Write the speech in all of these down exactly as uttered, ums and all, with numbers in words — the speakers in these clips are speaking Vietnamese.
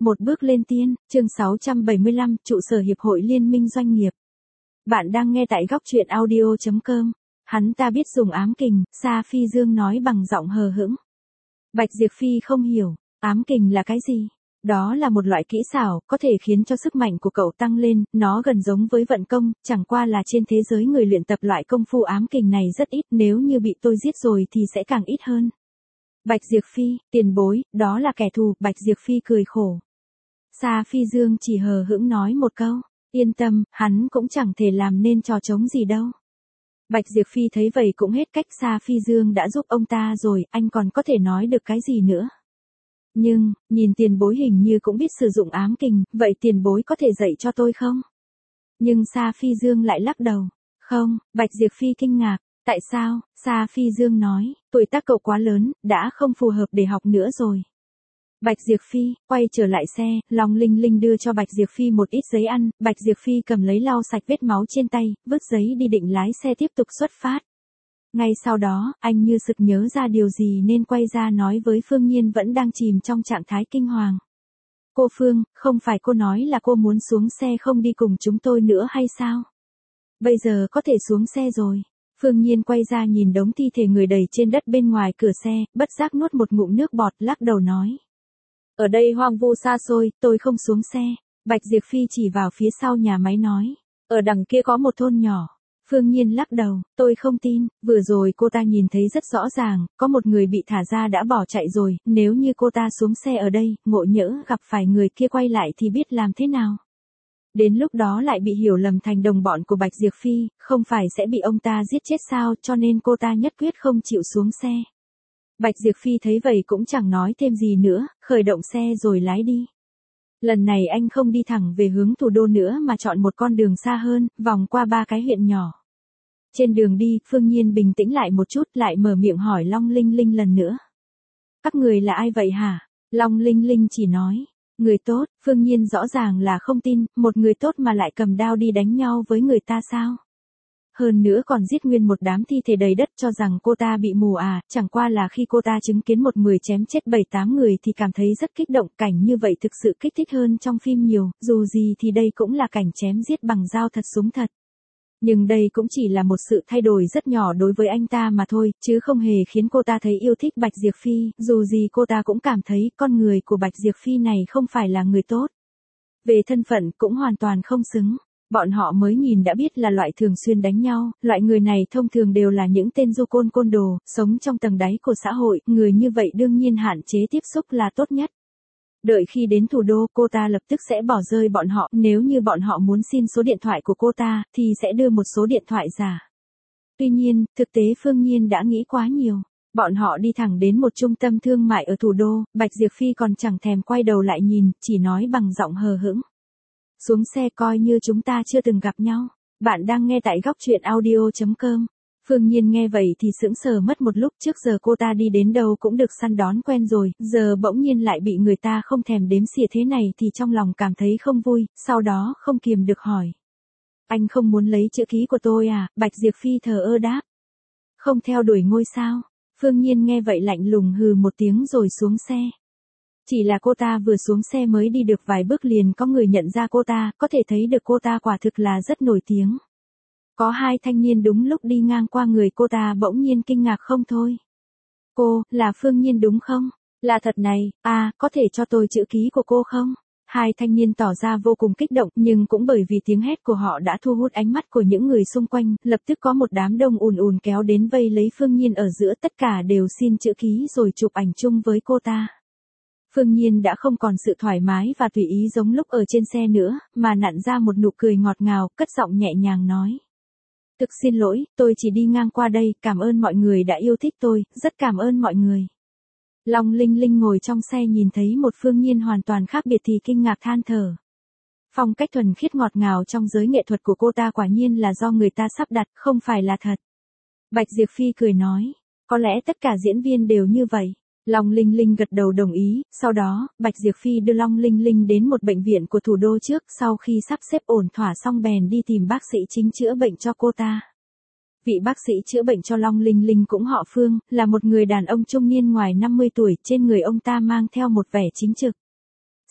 Một bước lên tiên, chương sáu trăm bảy mươi lăm, trụ sở Hiệp hội Liên minh Doanh nghiệp. Bạn đang nghe tại góc truyện audio chấm com. Hắn ta biết dùng ám kình, Sa Phi Dương nói bằng giọng hờ hững. Bạch Diệp Phi không hiểu, ám kình là cái gì? Đó là một loại kỹ xảo, có thể khiến cho sức mạnh của cậu tăng lên, nó gần giống với vận công, chẳng qua là trên thế giới người luyện tập loại công phu ám kình này rất ít, nếu như bị tôi giết rồi thì sẽ càng ít hơn. Bạch Diệp Phi, tiền bối, đó là kẻ thù, Bạch Diệp Phi cười khổ. Sa Phi Dương chỉ hờ hững nói một câu, yên tâm, hắn cũng chẳng thể làm nên trò trống gì đâu. Bạch Diệp Phi thấy vậy cũng hết cách, Sa Phi Dương đã giúp ông ta rồi, anh còn có thể nói được cái gì nữa. Nhưng, nhìn tiền bối hình như cũng biết sử dụng ám kình, vậy tiền bối có thể dạy cho tôi không? Nhưng Sa Phi Dương lại lắc đầu, không, Bạch Diệp Phi kinh ngạc, tại sao? Sa Phi Dương nói, tuổi tác cậu quá lớn, đã không phù hợp để học nữa rồi. Bạch Diệp Phi, quay trở lại xe, Long Linh Linh đưa cho Bạch Diệp Phi một ít giấy ăn, Bạch Diệp Phi cầm lấy lau sạch vết máu trên tay, vứt giấy đi định lái xe tiếp tục xuất phát. Ngay sau đó, anh như sực nhớ ra điều gì nên quay ra nói với Phương Nhiên vẫn đang chìm trong trạng thái kinh hoàng. Cô Phương, không phải cô nói là cô muốn xuống xe không đi cùng chúng tôi nữa hay sao? Bây giờ có thể xuống xe rồi. Phương Nhiên quay ra nhìn đống thi thể người đầy trên đất bên ngoài cửa xe, bất giác nuốt một ngụm nước bọt, lắc đầu nói. Ở đây hoang vu xa xôi, tôi không xuống xe. Bạch Diệp Phi chỉ vào phía sau nhà máy nói. Ở đằng kia có một thôn nhỏ. Phương Nhiên lắc đầu, tôi không tin, vừa rồi cô ta nhìn thấy rất rõ ràng, có một người bị thả ra đã bỏ chạy rồi, nếu như cô ta xuống xe ở đây, ngộ nhỡ gặp phải người kia quay lại thì biết làm thế nào. Đến lúc đó lại bị hiểu lầm thành đồng bọn của Bạch Diệp Phi, không phải sẽ bị ông ta giết chết sao, cho nên cô ta nhất quyết không chịu xuống xe. Bạch Diệp Phi thấy vậy cũng chẳng nói thêm gì nữa, khởi động xe rồi lái đi. Lần này anh không đi thẳng về hướng thủ đô nữa mà chọn một con đường xa hơn, vòng qua ba cái huyện nhỏ. Trên đường đi, Phương Nhiên bình tĩnh lại một chút, lại mở miệng hỏi Long Linh Linh lần nữa. Các người là ai vậy hả? Long Linh Linh chỉ nói, người tốt. Phương Nhiên rõ ràng là không tin, một người tốt mà lại cầm đao đi đánh nhau với người ta sao? Hơn nữa còn giết nguyên một đám thi thể đầy đất, cho rằng cô ta bị mù à, chẳng qua là khi cô ta chứng kiến một mười chém chết bảy tám người thì cảm thấy rất kích động, cảnh như vậy thực sự kích thích hơn trong phim nhiều, dù gì thì đây cũng là cảnh chém giết bằng dao thật súng thật. Nhưng đây cũng chỉ là một sự thay đổi rất nhỏ đối với anh ta mà thôi, chứ không hề khiến cô ta thấy yêu thích Bạch Diệp Phi, dù gì cô ta cũng cảm thấy con người của Bạch Diệp Phi này không phải là người tốt. Về thân phận cũng hoàn toàn không xứng. Bọn họ mới nhìn đã biết là loại thường xuyên đánh nhau, loại người này thông thường đều là những tên du côn côn đồ, sống trong tầng đáy của xã hội, người như vậy đương nhiên hạn chế tiếp xúc là tốt nhất. Đợi khi đến thủ đô, cô ta lập tức sẽ bỏ rơi bọn họ, nếu như bọn họ muốn xin số điện thoại của cô ta, thì sẽ đưa một số điện thoại giả. Tuy nhiên, thực tế Phương Nhiên đã nghĩ quá nhiều. Bọn họ đi thẳng đến một trung tâm thương mại ở thủ đô, Bạch Diệp Phi còn chẳng thèm quay đầu lại nhìn, chỉ nói bằng giọng hờ hững. Xuống xe coi như chúng ta chưa từng gặp nhau. Bạn đang nghe tại góc truyện audio chấm com. Phương Nhiên nghe vậy thì sững sờ mất một lúc, trước giờ cô ta đi đến đâu cũng được săn đón quen rồi, giờ bỗng nhiên lại bị người ta không thèm đếm xỉa thế này thì trong lòng cảm thấy không vui, sau đó không kiềm được hỏi. Anh không muốn lấy chữ ký của tôi à? Bạch Diệp Phi thờ ơ đáp. Không theo đuổi ngôi sao? Phương Nhiên nghe vậy lạnh lùng hừ một tiếng rồi xuống xe. Chỉ là cô ta vừa xuống xe mới đi được vài bước liền có người nhận ra cô ta, có thể thấy được cô ta quả thực là rất nổi tiếng. Có hai thanh niên đúng lúc đi ngang qua người cô ta bỗng nhiên kinh ngạc không thôi. Cô, là Phương Nhiên đúng không? Là thật này, à, có thể cho tôi chữ ký của cô không? Hai thanh niên tỏ ra vô cùng kích động, nhưng cũng bởi vì tiếng hét của họ đã thu hút ánh mắt của những người xung quanh, lập tức có một đám đông ùn ùn kéo đến vây lấy Phương Nhiên ở giữa, tất cả đều xin chữ ký rồi chụp ảnh chung với cô ta. Phương Nhiên đã không còn sự thoải mái và tùy ý giống lúc ở trên xe nữa, mà nặn ra một nụ cười ngọt ngào, cất giọng nhẹ nhàng nói. Thực xin lỗi, tôi chỉ đi ngang qua đây, cảm ơn mọi người đã yêu thích tôi, rất cảm ơn mọi người. Long Linh Linh ngồi trong xe nhìn thấy một Phương Nhiên hoàn toàn khác biệt thì kinh ngạc than thở. Phong cách thuần khiết ngọt ngào trong giới nghệ thuật của cô ta quả nhiên là do người ta sắp đặt, không phải là thật. Bạch Diệp Phi cười nói, có lẽ tất cả diễn viên đều như vậy. Long Linh Linh gật đầu đồng ý, sau đó, Bạch Diệp Phi đưa Long Linh Linh đến một bệnh viện của thủ đô trước, sau khi sắp xếp ổn thỏa xong bèn đi tìm bác sĩ chính chữa bệnh cho cô ta. Vị bác sĩ chữa bệnh cho Long Linh Linh cũng họ Phương, là một người đàn ông trung niên ngoài năm mươi tuổi, trên người ông ta mang theo một vẻ chính trực.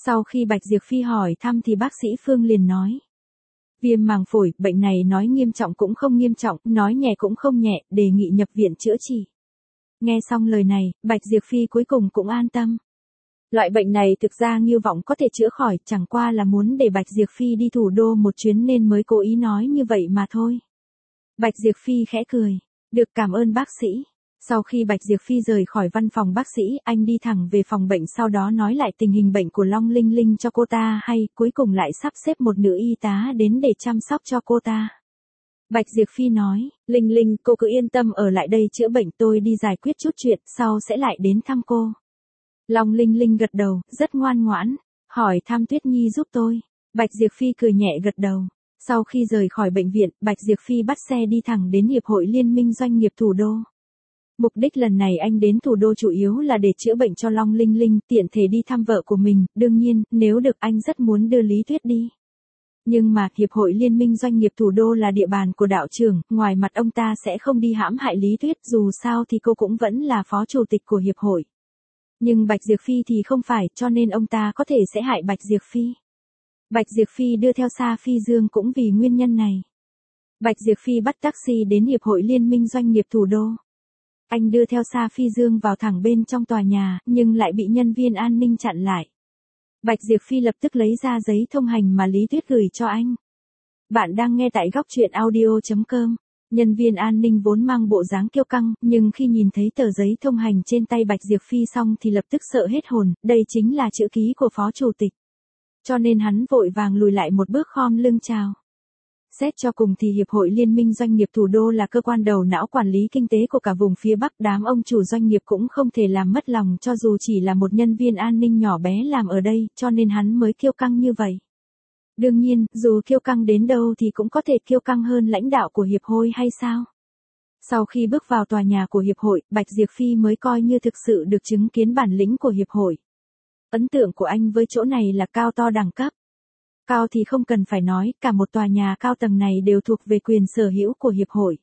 Sau khi Bạch Diệp Phi hỏi thăm thì bác sĩ Phương liền nói. Viêm màng phổi, bệnh này nói nghiêm trọng cũng không nghiêm trọng, nói nhẹ cũng không nhẹ, đề nghị nhập viện chữa trị. Nghe xong lời này, Bạch Diệp Phi cuối cùng cũng an tâm. Loại bệnh này thực ra Ngưu Vọng có thể chữa khỏi, chẳng qua là muốn để Bạch Diệp Phi đi thủ đô một chuyến nên mới cố ý nói như vậy mà thôi. Bạch Diệp Phi khẽ cười. Được, cảm ơn bác sĩ. Sau khi Bạch Diệp Phi rời khỏi văn phòng bác sĩ, anh đi thẳng về phòng bệnh, sau đó nói lại tình hình bệnh của Long Linh Linh cho cô ta hay, cuối cùng lại sắp xếp một nữ y tá đến để chăm sóc cho cô ta. Bạch Diệp Phi nói, Linh Linh, cô cứ yên tâm ở lại đây chữa bệnh, tôi đi giải quyết chút chuyện, sau sẽ lại đến thăm cô. Long Linh Linh gật đầu, rất ngoan ngoãn, hỏi thăm Tuyết Nhi giúp tôi. Bạch Diệp Phi cười nhẹ gật đầu. Sau khi rời khỏi bệnh viện, Bạch Diệp Phi bắt xe đi thẳng đến Hiệp hội Liên minh Doanh nghiệp thủ đô. Mục đích lần này anh đến thủ đô chủ yếu là để chữa bệnh cho Long Linh Linh, tiện thể đi thăm vợ của mình, đương nhiên, nếu được anh rất muốn đưa Lý Tuyết đi. Nhưng mà, Hiệp hội Liên minh Doanh nghiệp thủ đô là địa bàn của đạo trưởng, ngoài mặt ông ta sẽ không đi hãm hại Lý Tuyết, dù sao thì cô cũng vẫn là phó chủ tịch của Hiệp hội. Nhưng Bạch Diệp Phi thì không phải, cho nên ông ta có thể sẽ hại Bạch Diệp Phi. Bạch Diệp Phi đưa theo Sa Phi Dương cũng vì nguyên nhân này. Bạch Diệp Phi bắt taxi đến Hiệp hội Liên minh Doanh nghiệp thủ đô. Anh đưa theo Sa Phi Dương vào thẳng bên trong tòa nhà, nhưng lại bị nhân viên an ninh chặn lại. Bạch Diệp Phi lập tức lấy ra giấy thông hành mà Lý Tuyết gửi cho anh. Bạn đang nghe tại góc truyện audio chấm com. Nhân viên an ninh vốn mang bộ dáng kiêu căng, nhưng khi nhìn thấy tờ giấy thông hành trên tay Bạch Diệp Phi xong thì lập tức sợ hết hồn, đây chính là chữ ký của phó chủ tịch. Cho nên hắn vội vàng lùi lại một bước khom lưng chào. Xét cho cùng thì Hiệp hội Liên minh Doanh nghiệp thủ đô là cơ quan đầu não quản lý kinh tế của cả vùng phía Bắc, đám ông chủ doanh nghiệp cũng không thể làm mất lòng cho dù chỉ là một nhân viên an ninh nhỏ bé làm ở đây, cho nên hắn mới kiêu căng như vậy. Đương nhiên, dù kiêu căng đến đâu thì cũng có thể kiêu căng hơn lãnh đạo của Hiệp hội hay sao? Sau khi bước vào tòa nhà của Hiệp hội, Bạch Diệp Phi mới coi như thực sự được chứng kiến bản lĩnh của Hiệp hội. Ấn tượng của anh với chỗ này là cao to đẳng cấp. Cao thì không cần phải nói, cả một tòa nhà cao tầng này đều thuộc về quyền sở hữu của Hiệp hội.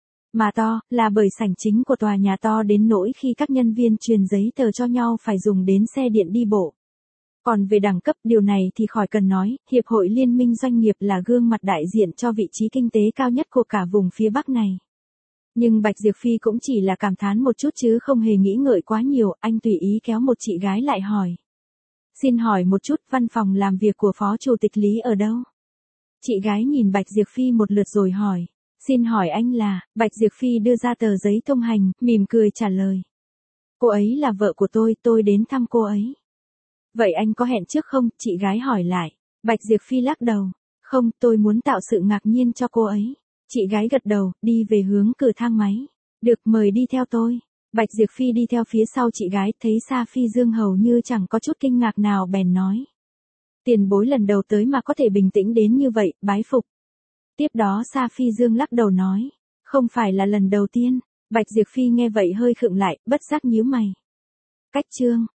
Mà to, là bởi sảnh chính của tòa nhà to đến nỗi khi các nhân viên truyền giấy tờ cho nhau phải dùng đến xe điện đi bộ. Còn về đẳng cấp, điều này thì khỏi cần nói, Hiệp hội Liên minh Doanh nghiệp là gương mặt đại diện cho vị trí kinh tế cao nhất của cả vùng phía Bắc này. Nhưng Bạch Diệp Phi cũng chỉ là cảm thán một chút chứ không hề nghĩ ngợi quá nhiều, anh tùy ý kéo một chị gái lại hỏi. Xin hỏi một chút, văn phòng làm việc của phó chủ tịch Lý ở đâu? Chị gái nhìn Bạch Diệp Phi một lượt rồi hỏi. Xin hỏi anh là, Bạch Diệp Phi đưa ra tờ giấy thông hành, mỉm cười trả lời. Cô ấy là vợ của tôi, tôi đến thăm cô ấy. Vậy anh có hẹn trước không? Chị gái hỏi lại. Bạch Diệp Phi lắc đầu. Không, tôi muốn tạo sự ngạc nhiên cho cô ấy. Chị gái gật đầu, đi về hướng cửa thang máy. Được, mời đi theo tôi. Bạch Diệp Phi đi theo phía sau chị gái, thấy Sa Phi Dương hầu như chẳng có chút kinh ngạc nào bèn nói. Tiền bối lần đầu tới mà có thể bình tĩnh đến như vậy, bái phục. Tiếp đó Sa Phi Dương lắc đầu nói. Không phải là lần đầu tiên. Bạch Diệp Phi nghe vậy hơi khựng lại, bất giác nhíu mày. Cách chương.